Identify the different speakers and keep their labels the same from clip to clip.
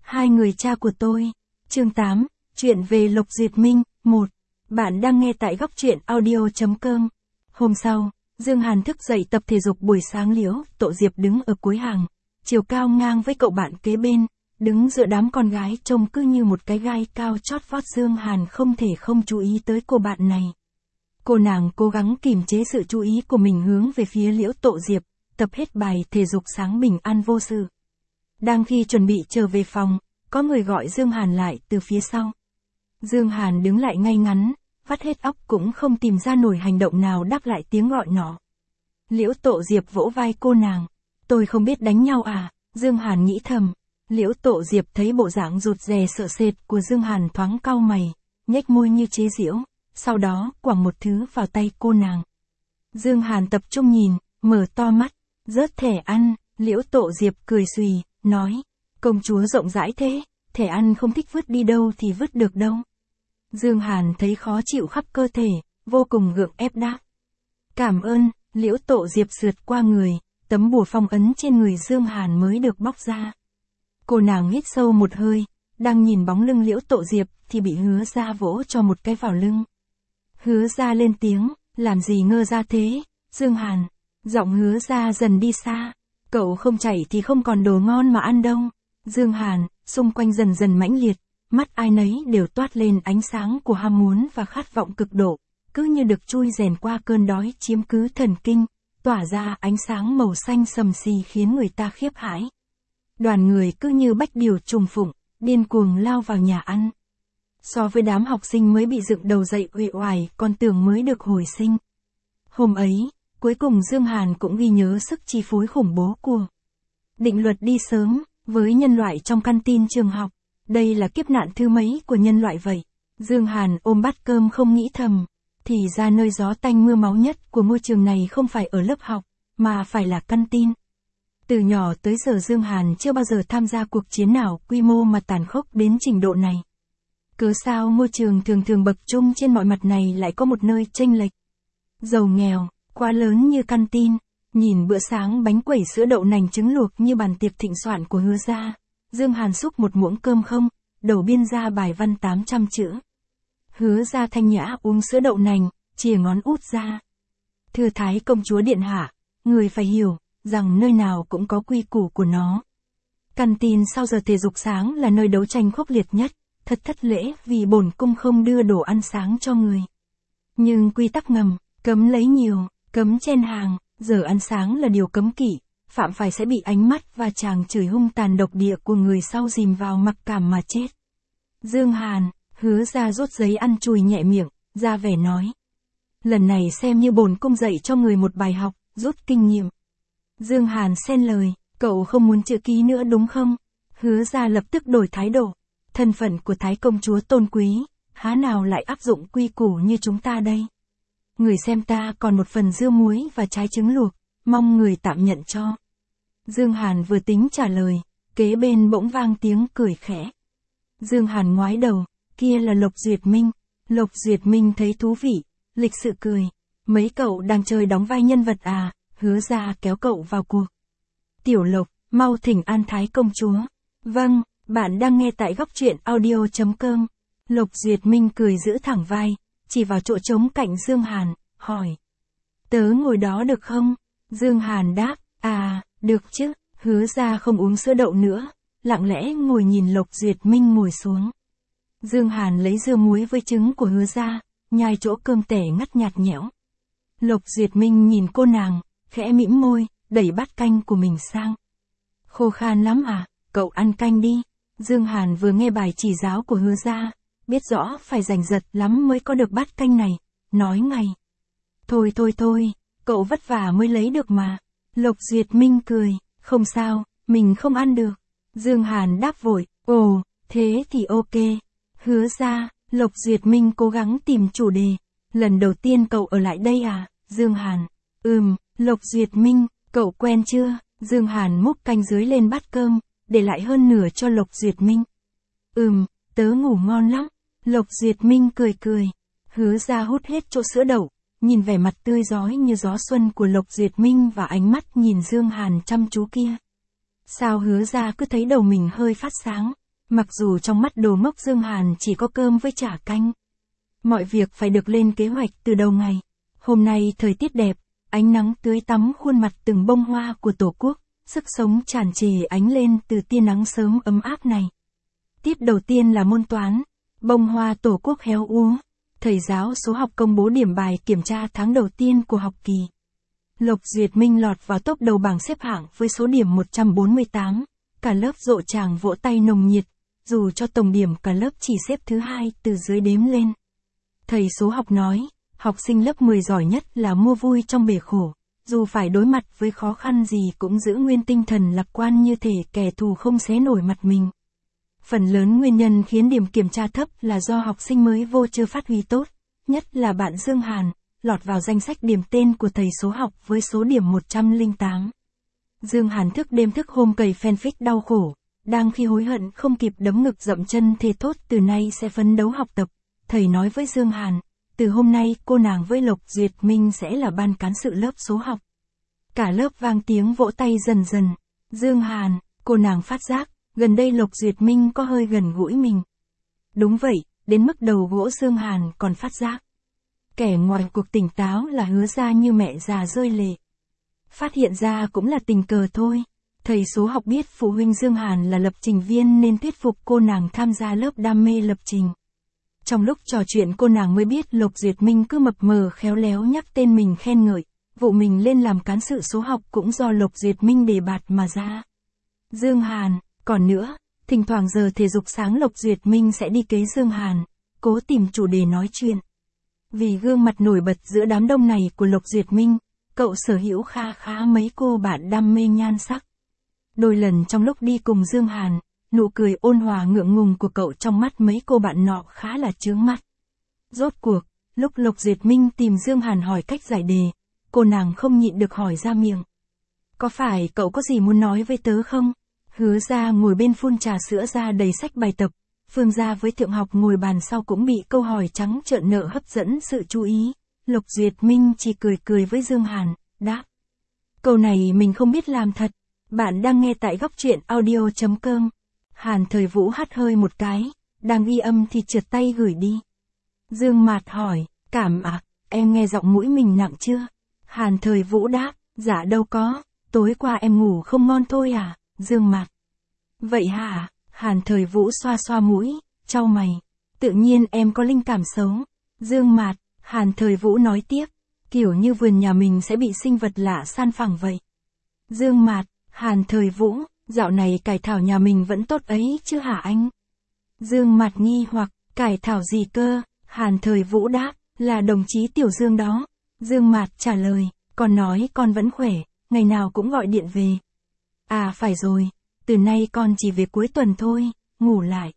Speaker 1: Hai người cha của tôi. Chương 8, chuyện về Lộc Duyệt Minh, 1. Bạn đang nghe tại góc truyện audio.com. Hôm sau, Dương Hàn thức dậy tập thể dục buổi sáng. Liễu Tộ Diệp đứng ở cuối hàng, chiều cao ngang với cậu bạn kế bên, đứng giữa đám con gái trông cứ như một cái gai cao chót vót. Dương Hàn không thể không chú ý tới cô bạn này. Cô nàng cố gắng kìm chế sự chú ý của mình hướng về phía Liễu Tộ Diệp, tập hết bài thể dục sáng bình an vô sự. Đang khi chuẩn bị trở về phòng, có người gọi Dương Hàn lại từ phía sau. Dương Hàn đứng lại ngay ngắn, vắt hết óc cũng không tìm ra nổi hành động nào đáp lại tiếng gọi nọ. Liễu Tộ Diệp vỗ vai cô nàng. Tôi không biết đánh nhau à? Dương Hàn nghĩ thầm. Liễu Tộ Diệp thấy bộ dạng rụt rè sợ sệt của Dương Hàn thoáng cau mày, nhếch môi như chế giễu, sau đó quẳng một thứ vào tay cô nàng. Dương Hàn tập trung nhìn, mở to mắt, rớt thẻ ăn. Liễu Tộ Diệp cười xùy, nói, công chúa rộng rãi thế, thẻ ăn không thích vứt đi đâu thì vứt được đâu. Dương Hàn thấy khó chịu khắp cơ thể, vô cùng gượng ép đáp. Cảm ơn. Liễu Tộ Diệp sượt qua người, tấm bùa phong ấn trên người Dương Hàn mới được bóc ra. Cô nàng hít sâu một hơi, đang nhìn bóng lưng Liễu Tộ Diệp thì bị Hứa Gia vỗ cho một cái vào lưng. Hứa Gia lên tiếng, làm gì ngơ ra thế, Dương Hàn. Giọng Hứa Gia dần đi xa. Cậu không chảy thì không còn đồ ngon mà ăn đâu. Dương Hàn, xung quanh dần dần mãnh liệt, mắt ai nấy đều toát lên ánh sáng của ham muốn và khát vọng cực độ, cứ như được chui rèn qua cơn đói chiếm cứ thần kinh, tỏa ra ánh sáng màu xanh sầm xì khiến người ta khiếp hãi. Đoàn người cứ như bách điều trùng phụng, điên cuồng lao vào nhà ăn. So với đám học sinh mới bị dựng đầu dậy uể oải còn tưởng mới được hồi sinh. Hôm ấy, cuối cùng Dương Hàn cũng ghi nhớ sức chi phối khủng bố của định luật đi sớm, với nhân loại trong căn tin trường học. Đây là kiếp nạn thứ mấy của nhân loại vậy? Dương Hàn ôm bát cơm không nghĩ thầm. Thì ra nơi gió tanh mưa máu nhất của ngôi trường này không phải ở lớp học, mà phải là căn tin. Từ nhỏ tới giờ Dương Hàn chưa bao giờ tham gia cuộc chiến nào quy mô mà tàn khốc đến trình độ này. Cớ sao ngôi trường thường thường bậc trung trên mọi mặt này lại có một nơi chênh lệch giàu nghèo quá lớn như căn tin? Nhìn bữa sáng bánh quẩy sữa đậu nành trứng luộc như bàn tiệc thịnh soạn của Hứa Gia, Dương Hàn xúc một muỗng cơm không, đầu biên ra bài văn 800 chữ. Hứa Gia thanh nhã uống sữa đậu nành, chìa ngón út ra. Thưa Thái công chúa điện hạ, người phải hiểu rằng nơi nào cũng có quy củ của nó. Căn tin sau giờ thể dục sáng là nơi đấu tranh khốc liệt nhất, thật thất lễ vì bổn cung không đưa đồ ăn sáng cho người. Nhưng quy tắc ngầm, cấm lấy nhiều, cấm chen hàng, giờ ăn sáng là điều cấm kỵ, phạm phải sẽ bị ánh mắt và tràng chửi hung tàn độc địa của người sau dìm vào mặc cảm mà chết. Dương Hàn, Hứa Gia rút giấy ăn chùi nhẹ miệng, ra vẻ nói. Lần này xem như bổn cung dạy cho người một bài học, rút kinh nghiệm. Dương Hàn xen lời, cậu không muốn chữ ký nữa đúng không? Hứa Gia lập tức đổi thái độ. Thân phận của Thái công chúa tôn quý, há nào lại áp dụng quy củ như chúng ta đây? Người xem ta còn một phần dưa muối và trái trứng luộc, mong người tạm nhận cho. Dương Hàn vừa tính trả lời, kế bên bỗng vang tiếng cười khẽ. Dương Hàn ngoái đầu, kia là Lộc Duyệt Minh. Lộc Duyệt Minh thấy thú vị, lịch sự cười. Mấy cậu đang chơi đóng vai nhân vật à? Hứa Gia kéo cậu vào cuộc. Tiểu Lộc, mau thỉnh an Thái công chúa. Vâng, bạn đang nghe tại góc truyện audio.com. Lộc Duyệt Minh cười giữ thẳng vai, chỉ vào chỗ trống cạnh Dương Hàn, hỏi. Tớ ngồi đó được không? Dương Hàn đáp, à, được chứ. Hứa Gia không uống sữa đậu nữa, lặng lẽ ngồi nhìn Lộc Duyệt Minh ngồi xuống. Dương Hàn lấy dưa muối với trứng của Hứa Gia, nhai chỗ cơm tẻ ngắt nhạt nhẽo. Lộc Duyệt Minh nhìn cô nàng, khẽ mỉm môi, đẩy bát canh của mình sang. Khô khan lắm à, cậu ăn canh đi. Dương Hàn vừa nghe bài chỉ giáo của Hứa Gia, biết rõ phải giành giật lắm mới có được bát canh này, nói ngay. Thôi, cậu vất vả mới lấy được mà. Lộc Duyệt Minh cười, không sao, mình không ăn được. Dương Hàn đáp vội, ồ, thế thì ok. Hứa Gia, Lộc Duyệt Minh cố gắng tìm chủ đề. Lần đầu tiên cậu ở lại đây à? Dương Hàn, Lộc Duyệt Minh, cậu quen chưa? Dương Hàn múc canh dưới lên bát cơm, để lại hơn nửa cho Lộc Duyệt Minh. Tớ ngủ ngon lắm. Lộc Duyệt Minh cười. Hứa Gia hút hết chỗ sữa đậu, nhìn vẻ mặt tươi rói như gió xuân của Lộc Duyệt Minh và ánh mắt nhìn Dương Hàn chăm chú kia. Sao Hứa Gia cứ thấy đầu mình hơi phát sáng? Mặc dù trong mắt Đồ Mốc Dương Hàn chỉ có cơm với chả canh. Mọi việc phải được lên kế hoạch từ đầu ngày. Hôm nay thời tiết đẹp, ánh nắng tưới tắm khuôn mặt từng bông hoa của Tổ quốc, sức sống tràn trề ánh lên từ tia nắng sớm ấm áp này. Tiết đầu tiên là môn toán, bông hoa Tổ quốc héo úa. Thầy giáo số học công bố điểm bài kiểm tra tháng đầu tiên của học kỳ. Lộc Duyệt Minh lọt vào top đầu bảng xếp hạng với số điểm 148. Cả lớp rộ tràng vỗ tay nồng nhiệt, dù cho tổng điểm cả lớp chỉ xếp thứ 2 từ dưới đếm lên. Thầy số học nói, học sinh lớp 10 giỏi nhất là mua vui trong bể khổ, dù phải đối mặt với khó khăn gì cũng giữ nguyên tinh thần lạc quan như thể kẻ thù không xé nổi mặt mình. Phần lớn nguyên nhân khiến điểm kiểm tra thấp là do học sinh mới vô chưa phát huy tốt, nhất là bạn Dương Hàn, lọt vào danh sách điểm tên của thầy số học với số điểm 108. Dương Hàn thức đêm thức hôm cày fanfic đau khổ, đang khi hối hận không kịp đấm ngực dậm chân thề thốt từ nay sẽ phấn đấu học tập. Thầy nói với Dương Hàn, từ hôm nay cô nàng với Lộc Duyệt Minh sẽ là ban cán sự lớp số học. Cả lớp vang tiếng vỗ tay dần dần. Dương Hàn, cô nàng phát giác, gần đây Lộc Duyệt Minh có hơi gần gũi mình. Đúng vậy, đến mức đầu gỗ Dương Hàn còn phát giác. Kẻ ngoài cuộc tỉnh táo là Hứa Ra như mẹ già rơi lệ. Phát hiện ra cũng là tình cờ thôi. Thầy số học biết phụ huynh Dương Hàn là lập trình viên nên thuyết phục cô nàng tham gia lớp đam mê lập trình. Trong lúc trò chuyện cô nàng mới biết Lộc Duyệt Minh cứ mập mờ khéo léo nhắc tên mình khen ngợi, vụ mình lên làm cán sự số học cũng do Lộc Duyệt Minh đề bạt mà ra. Dương Hàn, còn nữa, thỉnh thoảng giờ thể dục sáng Lộc Duyệt Minh sẽ đi kế Dương Hàn, cố tìm chủ đề nói chuyện. Vì gương mặt nổi bật giữa đám đông này của Lộc Duyệt Minh, cậu sở hữu kha khá mấy cô bạn đam mê nhan sắc. Đôi lần trong lúc đi cùng Dương Hàn, nụ cười ôn hòa ngượng ngùng của cậu trong mắt mấy cô bạn nọ khá là chướng mắt. Rốt cuộc, lúc Lộc Duyệt Minh tìm Dương Hàn hỏi cách giải đề, cô nàng không nhịn được hỏi ra miệng. Có phải cậu có gì muốn nói với tớ không? Hứa Ra ngồi bên phun trà sữa ra đầy sách bài tập, Phương Gia với Thượng Học ngồi bàn sau cũng bị câu hỏi trắng trợn nợ hấp dẫn sự chú ý. Lộc Duyệt Minh chỉ cười cười với Dương Hàn, đáp. Câu này mình không biết làm thật. Bạn đang nghe tại góc truyện audio.com. Hàn Thời Vũ hắt hơi một cái, đang ghi âm thì trượt tay gửi đi. Dương Mạt hỏi, cảm ạ, em nghe giọng mũi mình nặng chưa? Hàn Thời Vũ đáp, dạ đâu có, tối qua em ngủ không ngon thôi à, Dương Mạt. Vậy hả? Hàn Thời Vũ xoa xoa mũi, chau mày. Tự nhiên em có linh cảm xấu. Dương Mạt, Hàn Thời Vũ nói tiếp, kiểu như vườn nhà mình sẽ bị sinh vật lạ san phẳng vậy. Dương Mạt, Hàn Thời Vũ, dạo này cải thảo nhà mình vẫn tốt ấy chứ hả anh? Dương Mạt nghi hoặc, cải thảo gì cơ? Hàn Thời Vũ đáp, là đồng chí Tiểu Dương đó. Dương Mạt trả lời, con nói con vẫn khỏe, ngày nào cũng gọi điện về. À phải rồi, từ nay con chỉ về cuối tuần thôi, ngủ lại.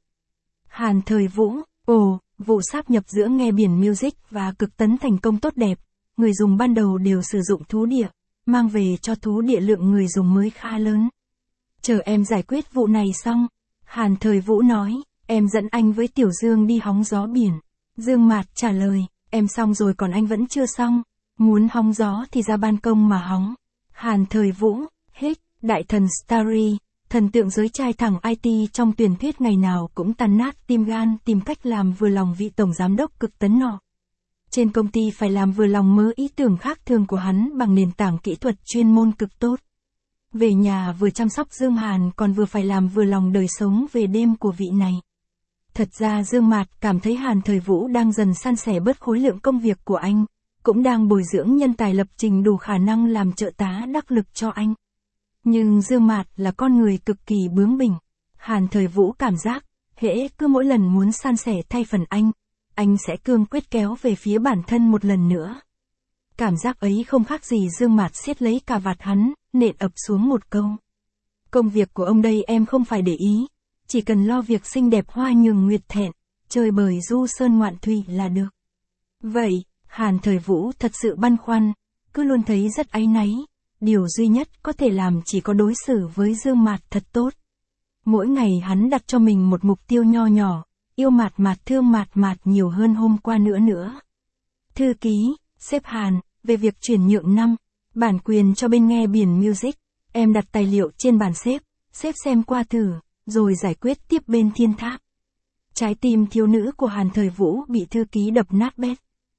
Speaker 1: Hàn Thời Vũ, ồ, vụ sáp nhập giữa nghe biển music và cực tấn thành công tốt đẹp, người dùng ban đầu đều sử dụng thú địa, mang về cho thú địa lượng người dùng mới khá lớn. Chờ em giải quyết vụ này xong, Hàn Thời Vũ nói, em dẫn anh với Tiểu Dương đi hóng gió biển. Dương Mạt trả lời, em xong rồi còn anh vẫn chưa xong, muốn hóng gió thì ra ban công mà hóng. Hàn Thời Vũ, hích, đại thần Starry, thần tượng giới trai thẳng IT trong truyền thuyết ngày nào cũng tan nát tim gan tìm cách làm vừa lòng vị tổng giám đốc cực tấn nọ. Trên công ty phải làm vừa lòng mớ ý tưởng khác thường của hắn bằng nền tảng kỹ thuật chuyên môn cực tốt. Về nhà vừa chăm sóc Dương Hàn còn vừa phải làm vừa lòng đời sống về đêm của vị này. Thật ra Dương Mạt cảm thấy Hàn Thời Vũ đang dần san sẻ bớt khối lượng công việc của anh, cũng đang bồi dưỡng nhân tài lập trình đủ khả năng làm trợ tá đắc lực cho anh. Nhưng Dương Mạt là con người cực kỳ bướng bỉnh. Hàn Thời Vũ cảm giác, hễ cứ mỗi lần muốn san sẻ thay phần anh sẽ cương quyết kéo về phía bản thân một lần nữa. Cảm giác ấy không khác gì Dương Mạt siết lấy cà vạt hắn, nện ập xuống một câu. Công việc của ông đây em không phải để ý, chỉ cần lo việc xinh đẹp hoa nhường nguyệt thẹn, chơi bời du sơn ngoạn thủy là được. Vậy, Hàn Thời Vũ thật sự băn khoăn, cứ luôn thấy rất áy náy, điều duy nhất có thể làm chỉ có đối xử với Dương Mạt thật tốt. Mỗi ngày hắn đặt cho mình một mục tiêu nho nhỏ, yêu Mạt Mạt thương Mạt Mạt nhiều hơn hôm qua nữa. Thư ký, sếp Hàn, về việc chuyển nhượng bản quyền cho bên nghe biển music, em đặt tài liệu trên bàn sếp xem qua thử, rồi giải quyết tiếp bên thiên tháp. Trái tim thiếu nữ của Hàn Thời Vũ bị thư ký đập nát bét.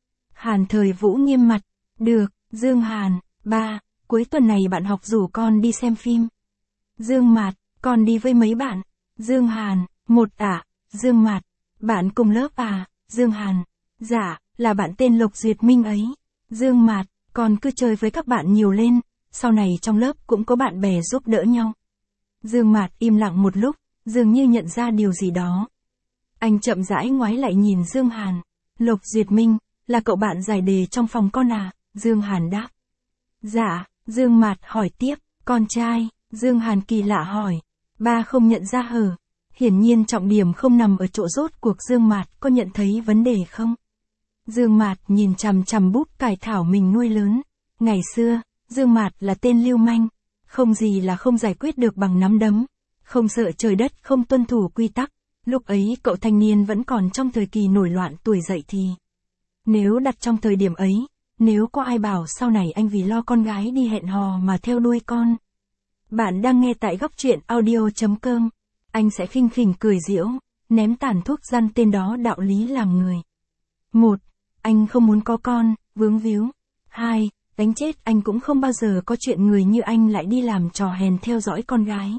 Speaker 1: Hàn Thời Vũ nghiêm mặt, được, Dương Hàn, ba, cuối tuần này bạn học rủ con đi xem phim. Dương Mạt, con đi với mấy bạn. Dương Hàn, một ạ, Dương Mạt, bạn cùng lớp à, Dương Hàn, dạ, là bạn tên Lục Duyệt Minh ấy. Dương Mạt, con cứ chơi với các bạn nhiều lên, sau này trong lớp cũng có bạn bè giúp đỡ nhau. Dương Mạt im lặng một lúc, dường như nhận ra điều gì đó. Anh chậm rãi ngoái lại nhìn Dương Hàn. Lục Duyệt Minh, là cậu bạn giải đề trong phòng con à? Dương Hàn đáp. Dạ, Dương Mạt hỏi tiếp, con trai, Dương Hàn kỳ lạ hỏi. Ba không nhận ra hờ. Hiển nhiên trọng điểm không nằm ở chỗ rốt cuộc Dương Mạt có nhận thấy vấn đề không? Dương Mạt nhìn chằm chằm búp cải thảo mình nuôi lớn. Ngày xưa, Dương Mạt là tên lưu manh, không gì là không giải quyết được bằng nắm đấm, không sợ trời đất không tuân thủ quy tắc. Lúc ấy cậu thanh niên vẫn còn trong thời kỳ nổi loạn tuổi dậy thì. Nếu đặt trong thời điểm ấy, nếu có ai bảo sau này anh vì lo con gái đi hẹn hò mà theo đuôi con. Bạn đang nghe tại góc truyện audio.com. Anh sẽ khinh khỉnh cười giễu, ném tàn thuốc răn tên đó đạo lý làm người. 1. Anh không muốn có con, vướng víu. 2. Đánh chết anh cũng không bao giờ có chuyện người như anh lại đi làm trò hèn theo dõi con gái.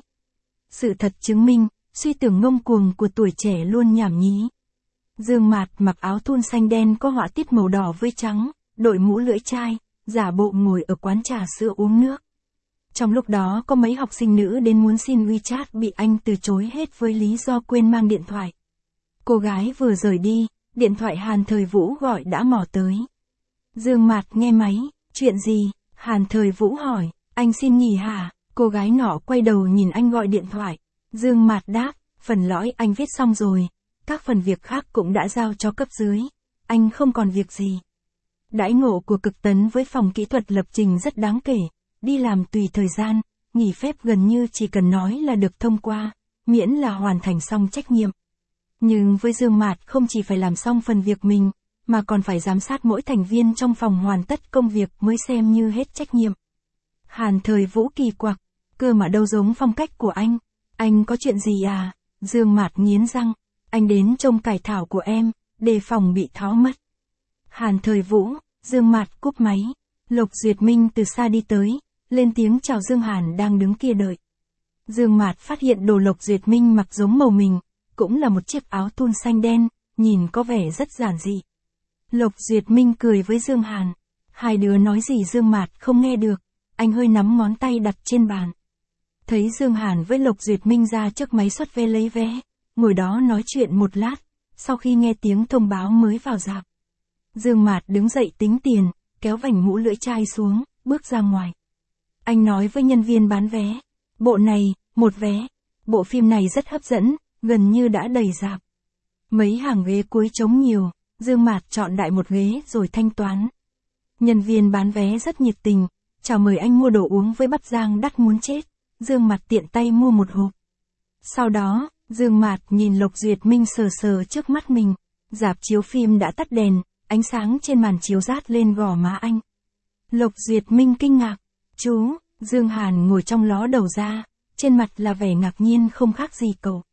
Speaker 1: Sự thật chứng minh, suy tưởng ngông cuồng của tuổi trẻ luôn nhảm nhí. Dương Mạt mặc áo thun xanh đen có họa tiết màu đỏ với trắng, đội mũ lưỡi chai, giả bộ ngồi ở quán trà sữa uống nước. Trong lúc đó có mấy học sinh nữ đến muốn xin WeChat bị anh từ chối hết với lý do quên mang điện thoại. Cô gái vừa rời đi, điện thoại Hàn Thời Vũ gọi đã mò tới. Dương Mạt nghe máy, chuyện gì? Hàn Thời Vũ hỏi, anh xin nghỉ hả? Cô gái nọ quay đầu nhìn anh gọi điện thoại. Dương Mạt đáp, phần lõi anh viết xong rồi, các phần việc khác cũng đã giao cho cấp dưới, anh không còn việc gì. Đãi ngộ của Cực Tấn với phòng kỹ thuật lập trình rất đáng kể, đi làm tùy thời gian, nghỉ phép gần như chỉ cần nói là được thông qua, miễn là hoàn thành xong trách nhiệm. Nhưng với Dương Mạt không chỉ phải làm xong phần việc mình, mà còn phải giám sát mỗi thành viên trong phòng hoàn tất công việc mới xem như hết trách nhiệm. Hàn Thời Vũ kỳ quặc, cơ mà đâu giống phong cách của anh có chuyện gì à? Dương Mạt nghiến răng, anh đến trông cải thảo của em, đề phòng bị tháo mất. Hàn Thời Vũ, Dương Mạt cúp máy, Lục Duyệt Minh từ xa đi tới, lên tiếng chào Dương Hàn đang đứng kia đợi. Dương Mạt phát hiện đồ Lục Duyệt Minh mặc giống màu mình, cũng là một chiếc áo thun xanh đen, nhìn có vẻ rất giản dị. Lục Duyệt Minh cười với Dương Hàn, hai đứa nói gì Dương Mạt không nghe được, anh hơi nắm ngón tay đặt trên bàn. Thấy Dương Hàn với Lục Duyệt Minh ra trước máy xuất vé lấy vé, ngồi đó nói chuyện một lát, sau khi nghe tiếng thông báo mới vào rạp. Dương Mạt đứng dậy tính tiền, kéo vành mũ lưỡi chai xuống, bước ra ngoài. Anh nói với nhân viên bán vé, bộ này, một vé, bộ phim này rất hấp dẫn, gần như đã đầy rạp. Mấy hàng ghế cuối trống nhiều, Dương Mạt chọn đại một ghế rồi thanh toán. Nhân viên bán vé rất nhiệt tình, chào mời anh mua đồ uống với bắp rang đắt muốn chết. Dương Mạt tiện tay mua một hộp. Sau đó, Dương Mạt nhìn Lục Duyệt Minh sờ sờ trước mắt mình. Rạp chiếu phim đã tắt đèn, ánh sáng trên màn chiếu rát lên gò má anh. Lục Duyệt Minh kinh ngạc. Chú, Dương Hàn ngồi trong ló đầu ra, trên mặt là vẻ ngạc nhiên không khác gì cậu.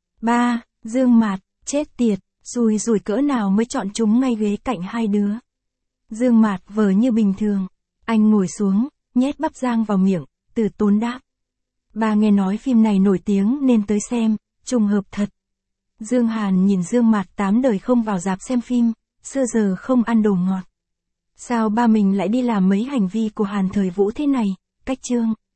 Speaker 1: Ba, Dương Mạt, chết tiệt, rùi cỡ nào mới chọn chúng ngay ghế cạnh hai đứa. Dương Mạt vờ như bình thường. Anh ngồi xuống, nhét bắp rang vào miệng, từ tốn đáp. Ba nghe nói phim này nổi tiếng nên tới xem, trùng hợp thật. Dương Hàn nhìn Dương Mạt 8 đời không vào rạp xem phim, xưa giờ không ăn đồ ngọt. Sao ba mình lại đi làm mấy hành vi của Hàn Thời Vũ thế này, cách chương.